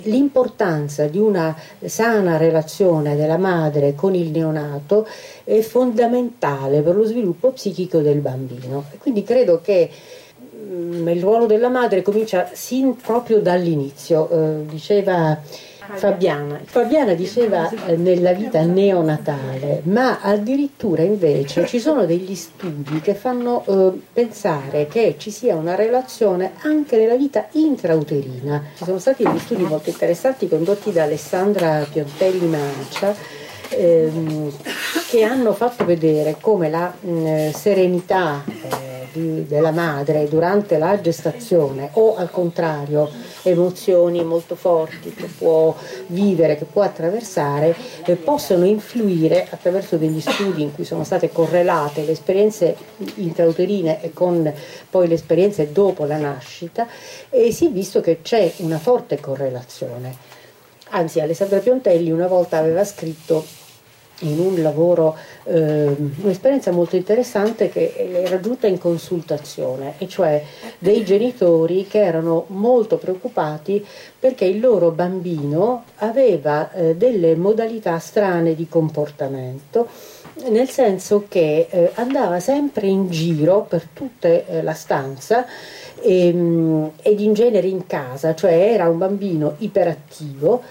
l'importanza di una sana relazione della madre con il neonato è fondamentale per lo sviluppo psichico del bambino. E quindi credo che il ruolo della madre comincia sin proprio dall'inizio, diceva Fabiana diceva nella vita neonatale, ma addirittura invece ci sono degli studi che fanno pensare che ci sia una relazione anche nella vita intrauterina. Ci sono stati degli studi molto interessanti condotti da Alessandra Piontelli Mancia, che hanno fatto vedere come la serenità della madre durante la gestazione, o al contrario emozioni molto forti che può vivere, che può attraversare, possono influire attraverso degli studi in cui sono state correlate le esperienze intrauterine e con poi le esperienze dopo la nascita, e si è visto che c'è una forte correlazione. Anzi, Alessandra Piontelli una volta aveva scritto in un lavoro un'esperienza molto interessante che era giunta in consultazione, e cioè dei genitori che erano molto preoccupati perché il loro bambino aveva delle modalità strane di comportamento, nel senso che andava sempre in giro per tutta la stanza ed in genere in casa, cioè era un bambino iperattivo,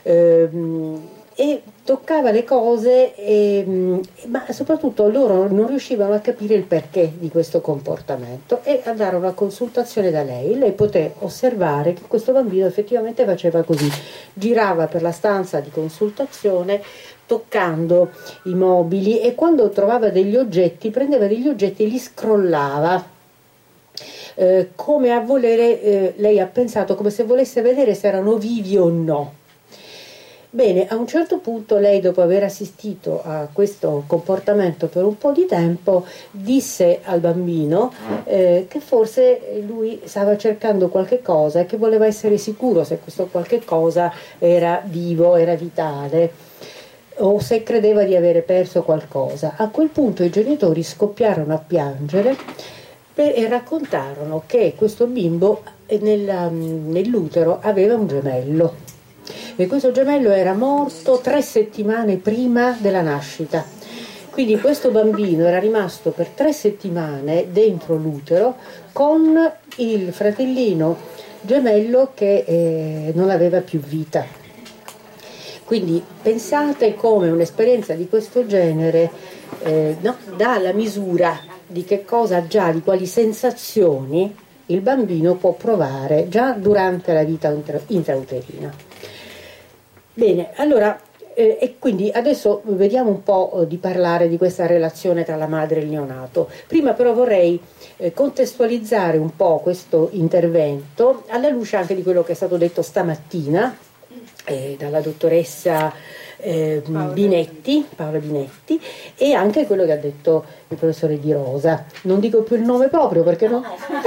e toccava le cose, ma soprattutto loro non riuscivano a capire il perché di questo comportamento, e andarono a consultazione da lei. Lei poté osservare che questo bambino effettivamente faceva così, girava per la stanza di consultazione toccando i mobili, e quando trovava degli oggetti prendeva degli oggetti e li scrollava, come a volere, lei ha pensato come se volesse vedere se erano vivi o no. Bene, a un certo punto lei, dopo aver assistito a questo comportamento per un po' di tempo, disse al bambino che forse lui stava cercando qualche cosa e che voleva essere sicuro se questo qualche cosa era vivo, era vitale, o se credeva di avere perso qualcosa. A quel punto i genitori scoppiarono a piangere e raccontarono che questo bimbo nell'utero aveva un gemello. E questo gemello era morto 3 settimane prima della nascita. Quindi questo bambino era rimasto per 3 settimane dentro l'utero con il fratellino gemello che non aveva più vita. Quindi pensate come un'esperienza di questo genere dà la misura di che cosa già, di quali sensazioni il bambino può provare già durante la vita intrauterina. Bene, allora, e quindi adesso vediamo un po' di parlare di questa relazione tra la madre e il neonato. Prima però vorrei contestualizzare un po' questo intervento alla luce anche di quello che è stato detto stamattina dalla dottoressa Paola Binetti, e anche quello che ha detto il professore Di Rosa. Non dico più il nome proprio perché no.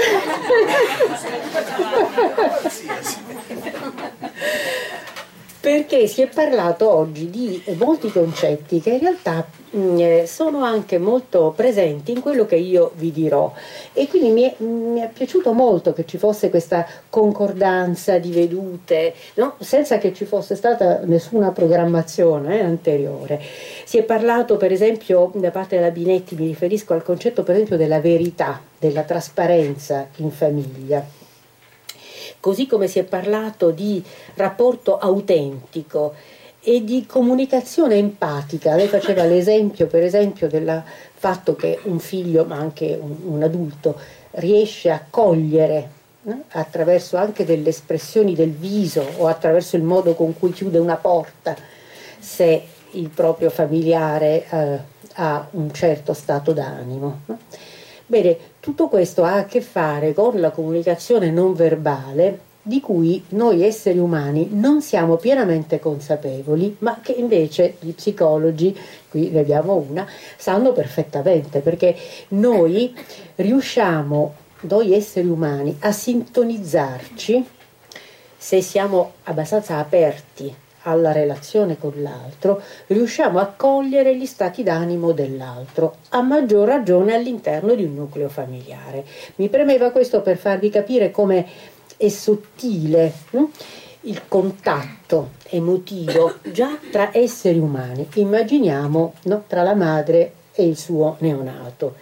Perché si è parlato oggi di molti concetti che in realtà sono anche molto presenti in quello che io vi dirò, e quindi mi è piaciuto molto che ci fosse questa concordanza di vedute, no? Senza che ci fosse stata nessuna programmazione anteriore. Si è parlato per esempio da parte della Binetti, mi riferisco al concetto per esempio della verità, della trasparenza in famiglia. Così come si è parlato di rapporto autentico e di comunicazione empatica. Lei faceva l'esempio, per esempio, del fatto che un figlio, ma anche un adulto, riesce a cogliere, attraverso anche delle espressioni del viso o attraverso il modo con cui chiude una porta, se il proprio familiare ha un certo stato d'animo. Bene, tutto questo ha a che fare con la comunicazione non verbale, di cui noi esseri umani non siamo pienamente consapevoli, ma che invece gli psicologi, qui ne abbiamo una, sanno perfettamente, perché noi riusciamo, noi esseri umani, a sintonizzarci, se siamo abbastanza aperti alla relazione con l'altro, riusciamo a cogliere gli stati d'animo dell'altro, a maggior ragione all'interno di un nucleo familiare. Mi premeva questo per farvi capire come è sottile il contatto emotivo già tra esseri umani. Immaginiamo, no, tra la madre e il suo neonato.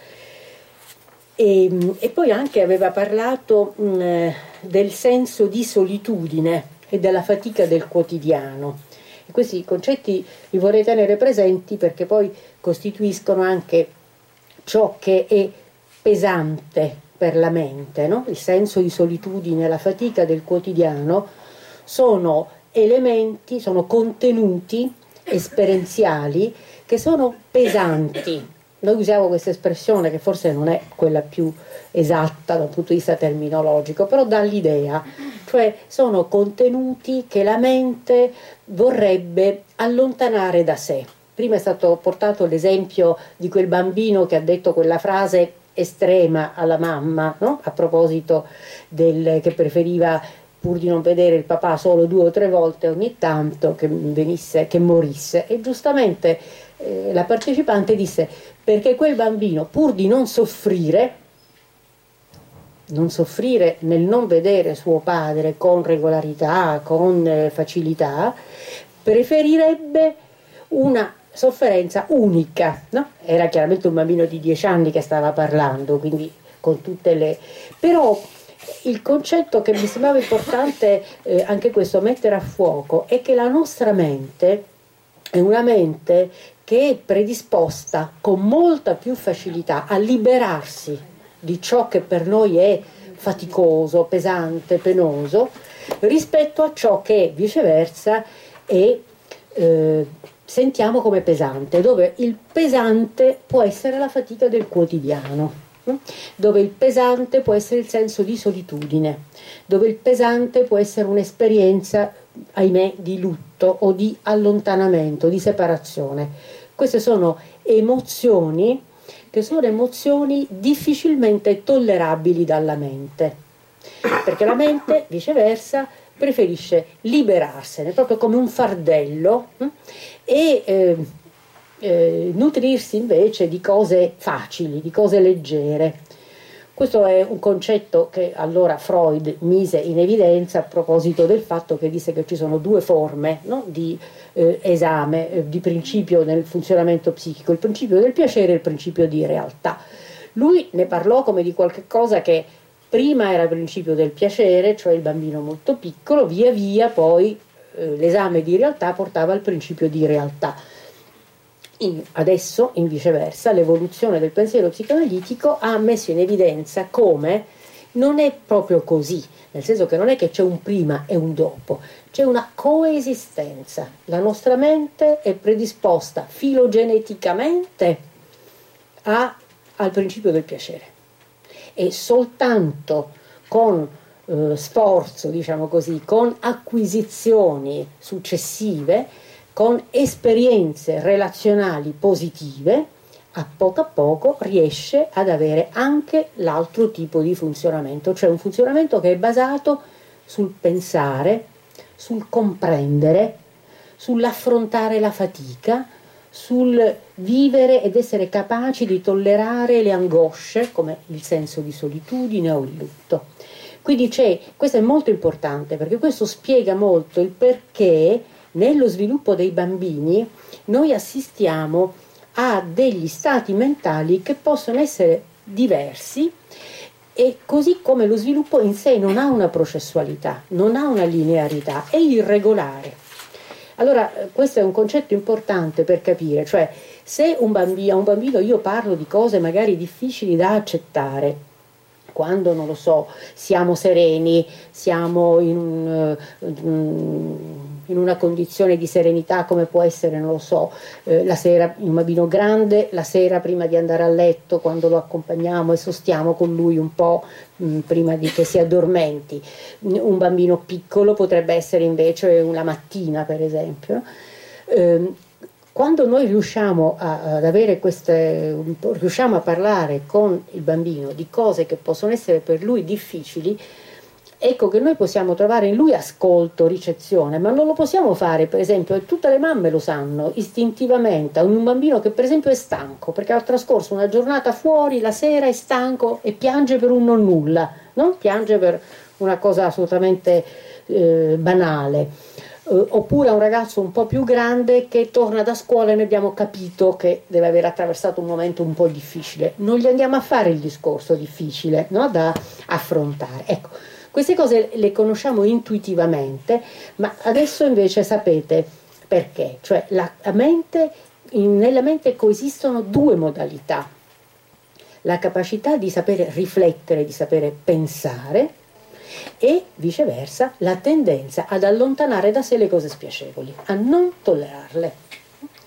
E poi anche aveva parlato del senso di solitudine e della fatica del quotidiano. E questi concetti li vorrei tenere presenti perché poi costituiscono anche ciò che è pesante per la mente, no? Il senso di solitudine e la fatica del quotidiano sono elementi, sono contenuti esperienziali che sono pesanti. Noi usiamo questa espressione che forse non è quella più esatta dal punto di vista terminologico, però dà l'idea, cioè sono contenuti che la mente vorrebbe allontanare da sé. Prima è stato portato l'esempio di quel bambino che ha detto quella frase estrema alla mamma, no? A proposito che preferiva, pur di non vedere il papà solo 2 o 3 volte ogni tanto, che morisse. E giustamente la partecipante disse: perché quel bambino, pur di non soffrire nel non vedere suo padre con regolarità, con facilità, preferirebbe una sofferenza unica, no? Era chiaramente un bambino di 10 anni che stava parlando, quindi con tutte le... Però il concetto che mi sembrava importante anche questo mettere a fuoco è che la nostra mente è una mente che è predisposta con molta più facilità a liberarsi di ciò che per noi è faticoso, pesante, penoso, rispetto a ciò che viceversa è, sentiamo come pesante, dove il pesante può essere la fatica del quotidiano, dove il pesante può essere il senso di solitudine, dove il pesante può essere un'esperienza, ahimè, di lutto o di allontanamento, di separazione. Queste sono emozioni che sono emozioni difficilmente tollerabili dalla mente, perché la mente, viceversa, preferisce liberarsene, proprio come un fardello, e nutrirsi invece di cose facili, di cose leggere. Questo è un concetto che allora Freud mise in evidenza a proposito del fatto che disse che ci sono 2 forme, no, di esame, di principio nel funzionamento psichico: il principio del piacere e il principio di realtà. Lui ne parlò come di qualche cosa che prima era il principio del piacere, cioè il bambino molto piccolo, via via poi l'esame di realtà portava al principio di realtà. Adesso, in viceversa, l'evoluzione del pensiero psicoanalitico ha messo in evidenza come non è proprio così, nel senso che non è che c'è un prima e un dopo, c'è una coesistenza. La nostra mente è predisposta filogeneticamente al principio del piacere, e soltanto con sforzo, diciamo così, con acquisizioni successive, con esperienze relazionali positive, a poco riesce ad avere anche l'altro tipo di funzionamento, cioè un funzionamento che è basato sul pensare, sul comprendere, sull'affrontare la fatica, sul vivere ed essere capaci di tollerare le angosce, come il senso di solitudine o il lutto. Quindi questo è molto importante, perché questo spiega molto il perché nello sviluppo dei bambini noi assistiamo a degli stati mentali che possono essere diversi, e così come lo sviluppo in sé non ha una processualità, non ha una linearità, è irregolare. Allora questo è un concetto importante per capire, cioè se a un bambino io parlo di cose magari difficili da accettare, quando, non lo so, siamo sereni, siamo in una condizione di serenità, come può essere, non lo so, la sera, un bambino grande, la sera prima di andare a letto, quando lo accompagniamo e sostiamo con lui un po' prima di che si addormenti. Un bambino piccolo potrebbe essere invece una mattina, per esempio. Quando noi riusciamo ad avere riusciamo a parlare con il bambino di cose che possono essere per lui difficili, ecco che noi possiamo trovare in lui ascolto, ricezione, ma non lo possiamo fare, per esempio, e tutte le mamme lo sanno, istintivamente, a un bambino che per esempio è stanco, perché ha trascorso una giornata fuori, la sera è stanco e piange per un non nulla, no? Piange per una cosa assolutamente banale. Oppure a un ragazzo un po' più grande che torna da scuola e noi abbiamo capito che deve aver attraversato un momento un po' difficile. Non gli andiamo a fare il discorso difficile, no? Da affrontare. Ecco, queste cose le conosciamo intuitivamente, ma adesso invece sapete perché. Cioè nella mente coesistono due modalità. La capacità di sapere riflettere, di sapere pensare, e viceversa la tendenza ad allontanare da sé le cose spiacevoli, a non tollerarle.